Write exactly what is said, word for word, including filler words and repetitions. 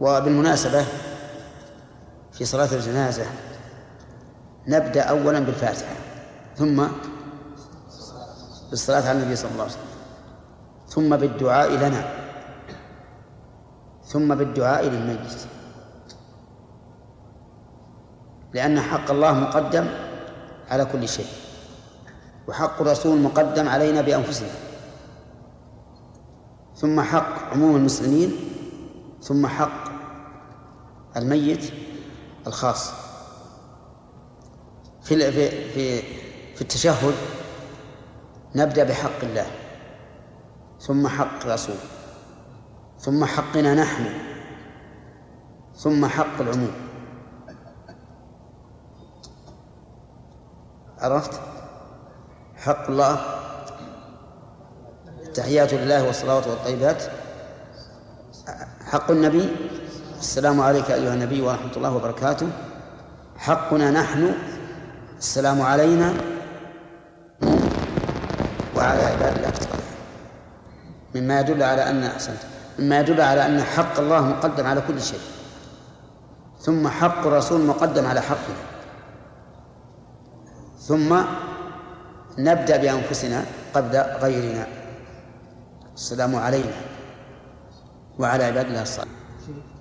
وبالمناسبة في صلاة الجنازة نبدأ أولا بالفاتحة، ثم بالصلاة على النبي صلى الله عليه وسلم، ثم بالدعاء لنا، ثم بالدعاء للميت، لأن حق الله مقدم على كل شيء، وحق الرسول مقدم علينا بأنفسنا، ثم حق عموم المسلمين، ثم حق الميت الخاص. في في في التشهد نبدأ بحق الله، ثم حق الرسول، ثم حقنا نحن، ثم حق العموم. عرفت؟ حق الله التحيات لله والصلوات والطيبات، حق النبي السلام عليك أيها النبي ورحمة الله وبركاته، حقنا نحن السلام علينا وعلى عباد الله الصالحين، مما يدل على أن أحسنت مما يدل على أن حق الله مقدم على كل شيء، ثم حق الرسول مقدم على حقنا، ثم نبدأ بأنفسنا قبل غيرنا، السلام علينا وعلى عباد الله الصالحين.